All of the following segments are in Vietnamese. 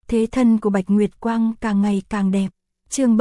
Thế thân của Bạch Nguyệt Quang càng ngày càng đẹp. Chương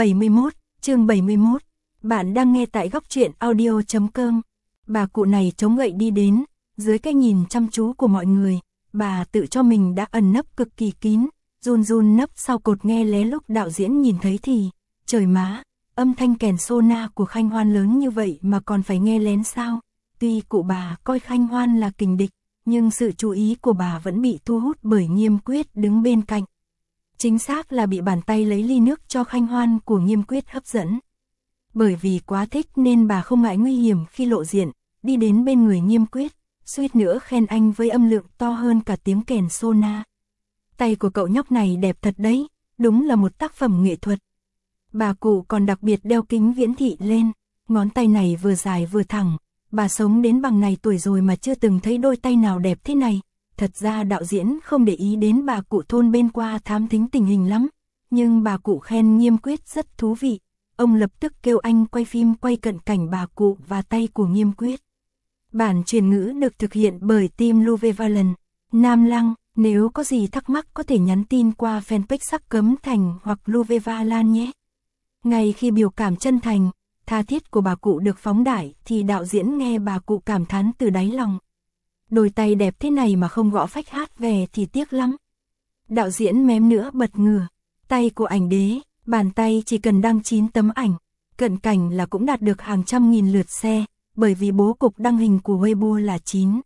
71. Bạn đang nghe tại góc truyện audio.com. Bà cụ này chống gậy đi đến, dưới cái nhìn chăm chú của mọi người, bà tự cho mình đã ẩn nấp cực kỳ kín, run nấp sau cột nghe lé. Lúc đạo diễn nhìn thấy thì, trời má, âm thanh kèn sona của Khanh Hoan lớn như vậy mà còn phải nghe lén sao? Tuy cụ bà coi Khanh Hoan là kình địch, nhưng sự chú ý của bà vẫn bị thu hút bởi Nghiêm Quyết đứng bên cạnh. Chính xác là bị bàn tay lấy ly nước cho Khanh Hoan của Nghiêm Quyết hấp dẫn. Bởi vì quá thích nên bà không ngại nguy hiểm khi lộ diện, đi đến bên người Nghiêm Quyết, suýt nữa khen anh với âm lượng to hơn cả tiếng kèn sona. Tay của cậu nhóc này đẹp thật đấy, đúng là một tác phẩm nghệ thuật. Bà cụ còn đặc biệt đeo kính viễn thị lên, ngón tay này vừa dài vừa thẳng, bà sống đến bằng này tuổi rồi mà chưa từng thấy đôi tay nào đẹp thế này. Thật ra đạo diễn không để ý đến bà cụ thôn bên qua thám thính tình hình lắm, nhưng bà cụ khen Nghiêm Quyết rất thú vị. Ông lập tức kêu anh quay phim quay cận cảnh bà cụ và tay của Nghiêm Quyết. Bản truyền ngữ được thực hiện bởi team Luvevalan, Nam Lăng. Nếu có gì thắc mắc có thể nhắn tin qua fanpage Sắc Cấm Thành hoặc Luvevalan nhé. Ngay khi biểu cảm chân thành, tha thiết của bà cụ được phóng đại thì đạo diễn nghe bà cụ cảm thán từ đáy lòng. Đôi tay đẹp thế này mà không gõ phách hát về thì tiếc lắm. Đạo diễn mém nữa bật ngửa. Tay của ảnh đế, bàn tay chỉ cần đăng 9 tấm ảnh, cận cảnh là cũng đạt được hàng trăm nghìn lượt share, bởi vì bố cục đăng hình của Weibo là 9.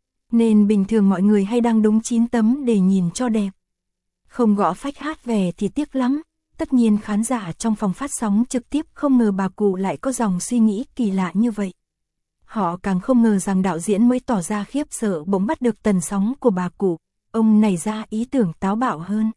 Nên bình thường mọi người hay đăng đúng 9 tấm để nhìn cho đẹp. Không gõ phách hát về thì tiếc lắm. Tất nhiên khán giả trong phòng phát sóng trực tiếp không ngờ bà cụ lại có dòng suy nghĩ kỳ lạ như vậy. Họ càng không ngờ rằng đạo diễn mới tỏ ra khiếp sợ bỗng bắt được tần sóng của bà cụ. Ông nảy ra ý tưởng táo bạo hơn.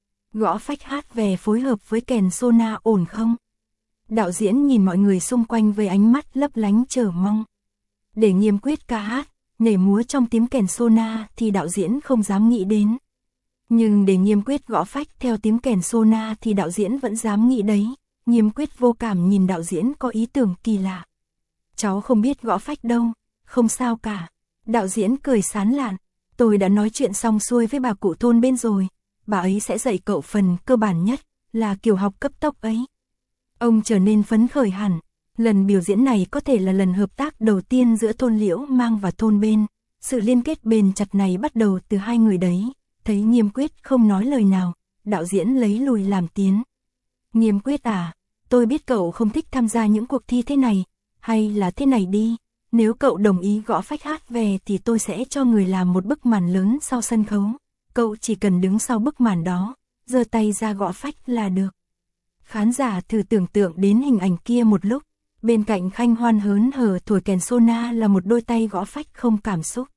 Gõ phách hát về phối hợp với kèn sona ổn không? Đạo diễn nhìn mọi người xung quanh với ánh mắt lấp lánh chờ mong. Để Nghiêm Quyết ca hát, nhảy múa trong tiếng kèn sona thì đạo diễn không dám nghĩ đến. Nhưng để Nghiêm Quyết gõ phách theo tiếng kèn sona thì đạo diễn vẫn dám nghĩ đấy. Nghiêm Quyết vô cảm nhìn đạo diễn có ý tưởng kỳ lạ. Cháu không biết gõ phách đâu, không sao cả. Đạo diễn cười sán lạn. Tôi đã nói chuyện xong xuôi với bà cụ thôn bên rồi. Bà ấy sẽ dạy cậu phần cơ bản nhất, là kiểu học cấp tốc ấy. Ông trở nên phấn khởi hẳn. Lần biểu diễn này có thể là lần hợp tác đầu tiên giữa thôn Liễu Mang và thôn bên. Sự liên kết bền chặt này bắt đầu từ hai người đấy. Thấy Nghiêm Quyết không nói lời nào, đạo diễn lấy lùi làm tiến. Nghiêm Quyết à, tôi biết cậu không thích tham gia những cuộc thi thế này, hay là thế này đi, nếu cậu đồng ý gõ phách hát về thì tôi sẽ cho người làm một bức màn lớn sau sân khấu. Cậu chỉ cần đứng sau bức màn đó, giơ tay ra gõ phách là được. Khán giả thử tưởng tượng đến hình ảnh kia một lúc, bên cạnh Khanh Hoan hớn hở thổi kèn sona là một đôi tay gõ phách không cảm xúc.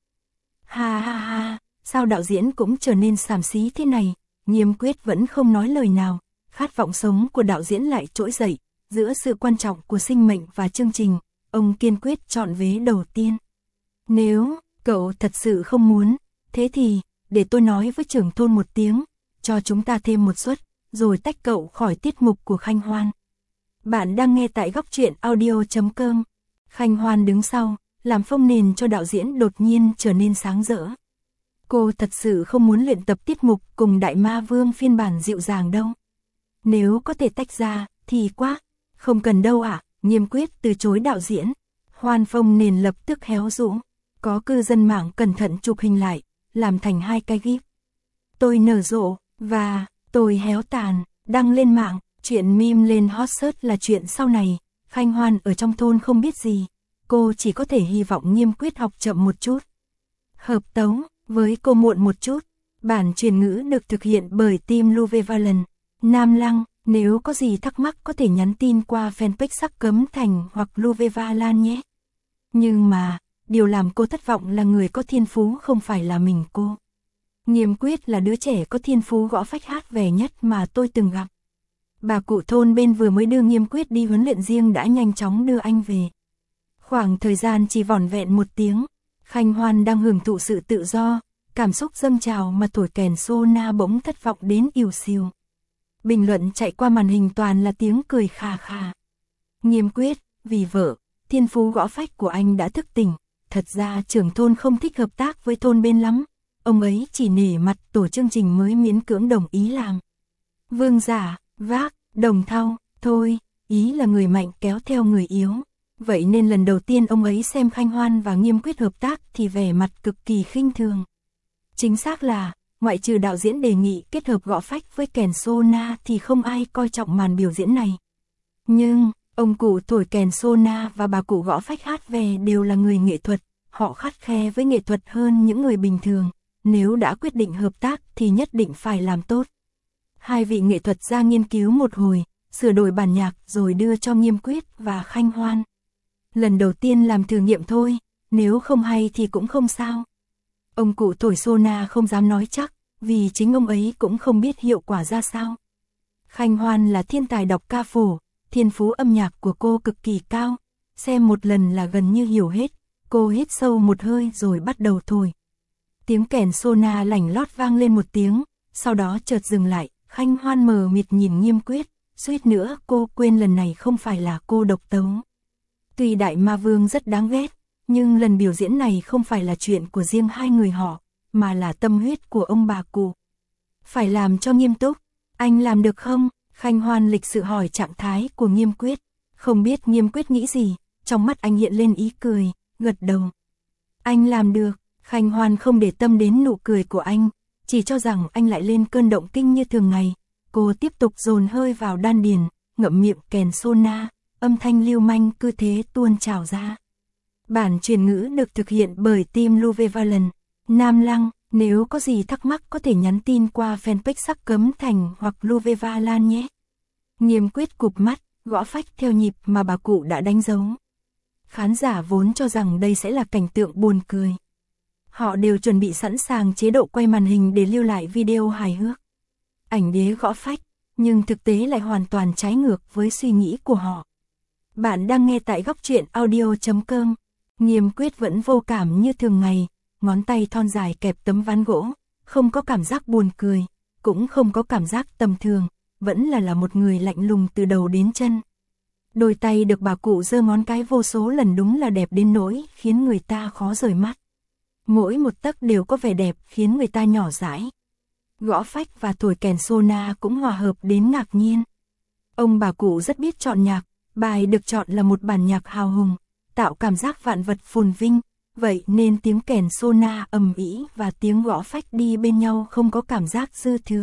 Ha, sao đạo diễn cũng trở nên xàm xí thế này? Nghiêm Quyết vẫn không nói lời nào, khát vọng sống của đạo diễn lại trỗi dậy, giữa sự quan trọng của sinh mệnh và chương trình, ông kiên quyết chọn vế đầu tiên. Nếu cậu thật sự không muốn, thế thì, để tôi nói với trưởng thôn một tiếng, cho chúng ta thêm một suất, rồi tách cậu khỏi tiết mục của Khanh Hoan. Bạn đang nghe tại góc truyện audio.com. Khanh Hoan đứng sau, làm phông nền cho đạo diễn đột nhiên trở nên sáng rỡ. Cô thật sự không muốn luyện tập tiết mục cùng Đại Ma Vương phiên bản dịu dàng đâu. Nếu có thể tách ra, thì quá. Không cần đâu ạ, Nghiêm Quyết từ chối đạo diễn. Hoan phông nền lập tức héo rũ. Có cư dân mạng cẩn thận chụp hình lại, làm thành hai cái gif. Tôi nở rộ, và tôi héo tàn, đăng lên mạng. Chuyện meme lên hot search là chuyện sau này. Khanh Hoan ở trong thôn không biết gì. Cô chỉ có thể hy vọng Nghiêm Quyết học chậm một chút. Hợp tấu với cô muộn một chút. Bản truyền ngữ được thực hiện bởi team Luvevalan, Nam Lăng. Nếu có gì thắc mắc có thể nhắn tin qua fanpage Sắc Cấm Thành hoặc Luvevalan nhé. Nhưng mà, điều làm cô thất vọng là người có thiên phú không phải là mình cô. Nghiêm Quyết là đứa trẻ có thiên phú gõ phách hát về nhất mà tôi từng gặp. Bà cụ thôn bên vừa mới đưa Nghiêm Quyết đi huấn luyện riêng đã nhanh chóng đưa anh về. Khoảng thời gian chỉ vỏn vẹn một tiếng, Khanh Hoan đang hưởng thụ sự tự do, cảm xúc dâng trào mà thổi kèn sona bỗng thất vọng đến ỉu xìu. Bình luận chạy qua màn hình toàn là tiếng cười khà khà. Nghiêm Quyết, vì vợ, thiên phú gõ phách của anh đã thức tỉnh. Thật ra trưởng thôn không thích hợp tác với thôn bên lắm. Ông ấy chỉ nể mặt tổ chương trình mới miễn cưỡng đồng ý làm. Vương Giả, vác, Đồng Thau, thôi, ý là người mạnh kéo theo người yếu. Vậy nên lần đầu tiên ông ấy xem Khanh Hoan và Nghiêm Quyết hợp tác thì vẻ mặt cực kỳ khinh thường. Chính xác là, ngoại trừ đạo diễn đề nghị kết hợp gõ phách với kèn sona thì không ai coi trọng màn biểu diễn này. Nhưng, ông cụ thổi kèn sona và bà cụ gõ phách hát về đều là người nghệ thuật, họ khắt khe với nghệ thuật hơn những người bình thường, nếu đã quyết định hợp tác thì nhất định phải làm tốt. Hai vị nghệ thuật gia nghiên cứu một hồi, sửa đổi bản nhạc rồi đưa cho Nghiêm Quyết và Khanh Hoan. Lần đầu tiên làm thử nghiệm thôi, nếu không hay thì cũng không sao. Ông cụ thổi sona không dám nói chắc, vì chính ông ấy cũng không biết hiệu quả ra sao. Khanh Hoan là thiên tài đọc ca phổ, thiên phú âm nhạc của cô cực kỳ cao, xem một lần là gần như hiểu hết, cô hít sâu một hơi rồi bắt đầu thổi. Tiếng kèn sona lảnh lót vang lên một tiếng, sau đó chợt dừng lại, Khanh Hoan mờ mịt nhìn Nghiêm Quyết, suýt nữa cô quên lần này không phải là cô độc tấu. Tuy Đại Ma Vương rất đáng ghét, nhưng lần biểu diễn này không phải là chuyện của riêng hai người họ, mà là tâm huyết của ông bà cụ. Phải làm cho nghiêm túc, anh làm được không? Khanh Hoan lịch sự hỏi trạng thái của Nghiêm Quyết. Không biết Nghiêm Quyết nghĩ gì, trong mắt anh hiện lên ý cười, gật đầu. Anh làm được, Khanh Hoan không để tâm đến nụ cười của anh, chỉ cho rằng anh lại lên cơn động kinh như thường ngày. Cô tiếp tục dồn hơi vào đan điền, ngậm miệng kèn sona, âm thanh lưu manh cứ thế tuôn trào ra. Bản truyền ngữ được thực hiện bởi team Luvevalent, Nam Lăng. Nếu có gì thắc mắc có thể nhắn tin qua fanpage Sắc Cấm Thành hoặc Luvevalan nhé. Nghiêm Quyết cụp mắt, gõ phách theo nhịp mà bà cụ đã đánh dấu. Khán giả vốn cho rằng đây sẽ là cảnh tượng buồn cười. Họ đều chuẩn bị sẵn sàng chế độ quay màn hình để lưu lại video hài hước. Ảnh đế gõ phách, nhưng thực tế lại hoàn toàn trái ngược với suy nghĩ của họ. Bạn đang nghe tại góc truyện audio.com. Nghiêm Quyết vẫn vô cảm như thường ngày, ngón tay thon dài kẹp tấm ván gỗ, không có cảm giác buồn cười, cũng không có cảm giác tầm thường, vẫn là một người lạnh lùng từ đầu đến chân. Đôi tay được bà cụ giơ ngón cái vô số lần đúng là đẹp đến nỗi khiến người ta khó rời mắt. Mỗi một tấc đều có vẻ đẹp khiến người ta nhỏ dãi. Gõ phách và thổi kèn sona cũng hòa hợp đến ngạc nhiên. Ông bà cụ rất biết chọn nhạc, bài được chọn là một bản nhạc hào hùng, tạo cảm giác vạn vật phồn vinh, vậy nên tiếng kèn sona ầm ĩ và tiếng gõ phách đi bên nhau không có cảm giác dư thừa.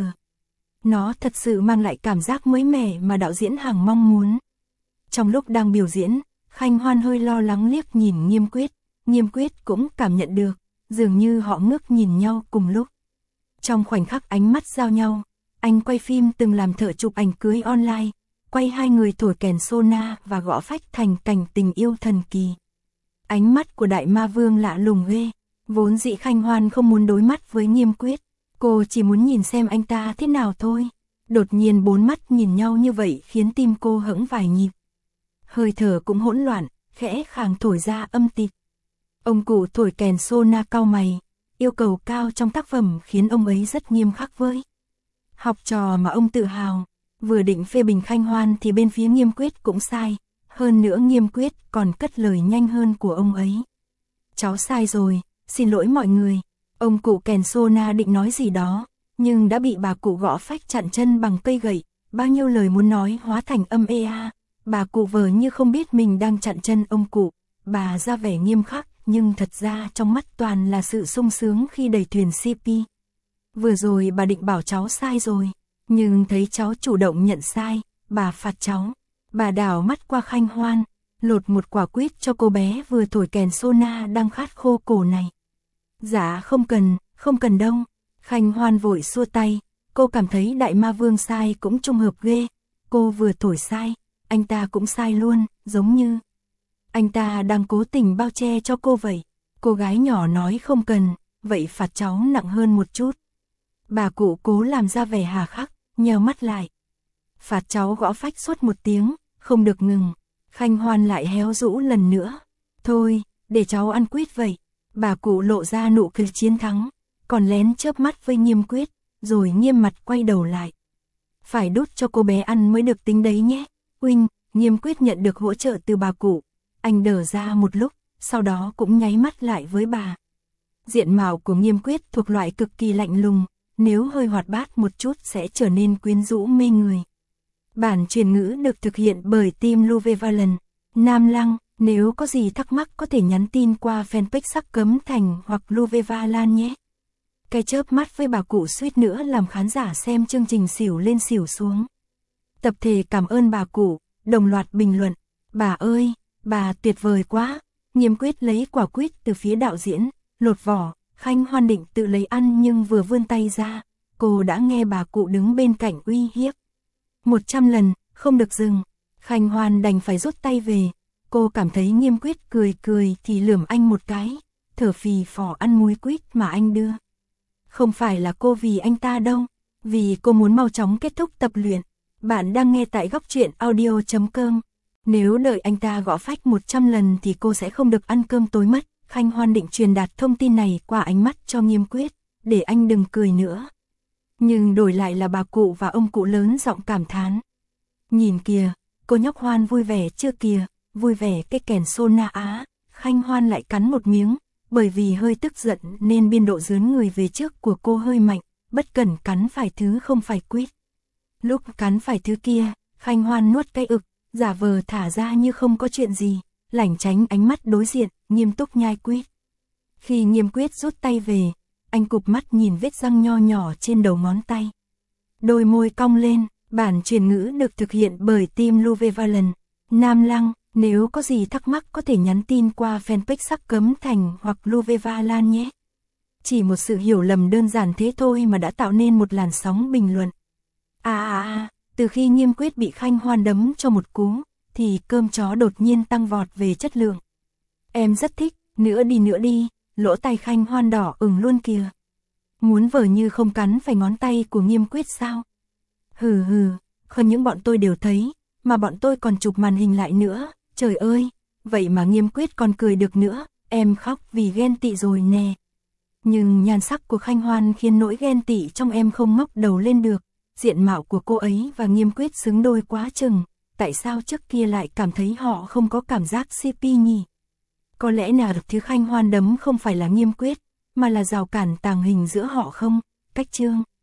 Nó thật sự mang lại cảm giác mới mẻ mà đạo diễn hằng mong muốn. Trong lúc đang biểu diễn, Khanh Hoan hơi lo lắng liếc nhìn Nghiêm Quyết cũng cảm nhận được, dường như họ ngước nhìn nhau cùng lúc. Trong khoảnh khắc ánh mắt giao nhau, anh quay phim từng làm thợ chụp ảnh cưới online, quay hai người thổi kèn sona và gõ phách thành cảnh tình yêu thần kỳ. Ánh mắt của Đại Ma Vương lạ lùng ghê, vốn dĩ Khanh Hoan không muốn đối mắt với Nghiêm Quyết, cô chỉ muốn nhìn xem anh ta thế nào thôi. Đột nhiên bốn mắt nhìn nhau như vậy khiến tim cô hững vài nhịp. Hơi thở cũng hỗn loạn, khẽ khàng thổi ra âm tịt. Ông cụ thổi kèn sona cau mày, yêu cầu cao trong tác phẩm khiến ông ấy rất nghiêm khắc với học trò mà ông tự hào. Vừa định phê bình Khanh Hoan thì bên phía Nghiêm Quyết cũng sai, hơn nữa Nghiêm Quyết còn cất lời nhanh hơn của ông ấy. Cháu sai rồi, xin lỗi mọi người. Ông cụ kèn sona định nói gì đó, nhưng đã bị bà cụ gõ phách chặn chân bằng cây gậy, bao nhiêu lời muốn nói hóa thành âm ea. Bà cụ vờ như không biết mình đang chặn chân ông cụ, bà ra vẻ nghiêm khắc, nhưng thật ra trong mắt toàn là sự sung sướng khi đẩy thuyền CP. Vừa rồi bà định bảo cháu sai rồi, nhưng thấy cháu chủ động nhận sai, bà phạt cháu. Bà đảo mắt qua Khanh Hoan, lột một quả quýt cho cô bé vừa thổi kèn sona đang khát khô cổ này. Dạ không cần đâu. Khanh Hoan vội xua tay, cô cảm thấy Đại Ma Vương sai cũng trùng hợp ghê. Cô vừa thổi sai, anh ta cũng sai luôn, giống như anh ta đang cố tình bao che cho cô vậy. Cô gái nhỏ nói không cần, vậy phạt cháu nặng hơn một chút. Bà cụ cố làm ra vẻ hà khắc, nheo mắt lại. Phạt cháu gõ phách suốt một tiếng, không được ngừng. Khanh Hoan lại héo rũ lần nữa. Thôi, để cháu ăn quýt vậy. Bà cụ lộ ra nụ cười chiến thắng, còn lén chớp mắt với Nghiêm Quyết, rồi nghiêm mặt quay đầu lại. Phải đút cho cô bé ăn mới được tính đấy nhé. Huynh, Nghiêm Quyết nhận được hỗ trợ từ bà cụ. Anh đờ ra một lúc, sau đó cũng nháy mắt lại với bà. Diện mạo của Nghiêm Quyết thuộc loại cực kỳ lạnh lùng, nếu hơi hoạt bát một chút sẽ trở nên quyến rũ mê người. Bản truyền ngữ được thực hiện bởi team Luvevalent. Nam Lăng, nếu có gì thắc mắc có thể nhắn tin qua fanpage Sắc Cấm Thành hoặc Luvevalent nhé. Cái chớp mắt với bà cụ suýt nữa làm khán giả xem chương trình xỉu lên xỉu xuống. Tập thể cảm ơn bà cụ, đồng loạt bình luận. Bà ơi, bà tuyệt vời quá. Nghiêm Quyết lấy quả quýt từ phía đạo diễn, lột vỏ. Khanh Hoan định tự lấy ăn nhưng vừa vươn tay ra, cô đã nghe bà cụ đứng bên cạnh uy hiếp. 100 lần, không được dừng. Khanh Hoan đành phải rút tay về. Cô cảm thấy Nghiêm Quyết cười cười thì lườm anh một cái, thở phì phò ăn múi quýt mà anh đưa. Không phải là cô vì anh ta đâu, vì cô muốn mau chóng kết thúc tập luyện. Bạn đang nghe tại góc truyện audio.com. Nếu đợi anh ta gõ phách 100 lần thì cô sẽ không được ăn cơm tối mất. Khanh Hoan định truyền đạt thông tin này qua ánh mắt cho Nghiêm Quyết, để anh đừng cười nữa. Nhưng đổi lại là bà cụ và ông cụ lớn giọng cảm thán. Nhìn kìa, cô nhóc Hoan vui vẻ chưa kìa, vui vẻ cái kèn sô na á. Khanh Hoan lại cắn một miếng, bởi vì hơi tức giận nên biên độ dướn người về trước của cô hơi mạnh, bất cẩn cắn phải thứ không phải quýt. Lúc cắn phải thứ kia, Khanh Hoan nuốt cái ực, giả vờ thả ra như không có chuyện gì, lảng tránh ánh mắt đối diện, nghiêm túc nhai quýt. Khi Nghiêm Quyết rút tay về, anh cụp mắt nhìn vết răng nho nhỏ trên đầu ngón tay. Đôi môi cong lên, bản truyền ngữ được thực hiện bởi team Luvevalent. Nam Lăng, nếu có gì thắc mắc có thể nhắn tin qua fanpage Sắc Cấm Thành hoặc Luvevalent nhé. Chỉ một sự hiểu lầm đơn giản thế thôi mà đã tạo nên một làn sóng bình luận. Từ khi Nghiêm Quyết bị Khanh Hoan đấm cho một cú, thì cơm chó đột nhiên tăng vọt về chất lượng. Em rất thích, nữa đi, lỗ tai Khanh Hoan đỏ ửng luôn kìa. Muốn vờ như không cắn phải ngón tay của Nghiêm Quyết sao? Hừ, không những bọn tôi đều thấy, mà bọn tôi còn chụp màn hình lại nữa, trời ơi, vậy mà Nghiêm Quyết còn cười được nữa, em khóc vì ghen tị rồi nè. Nhưng nhan sắc của Khanh Hoan khiến nỗi ghen tị trong em không ngóc đầu lên được, diện mạo của cô ấy và Nghiêm Quyết xứng đôi quá chừng, tại sao trước kia lại cảm thấy họ không có cảm giác CP nhỉ? Có lẽ nào thứ Khanh Hoan đấm không phải là Nghiêm Quyết, mà là rào cản tàng hình giữa họ không? Cách chương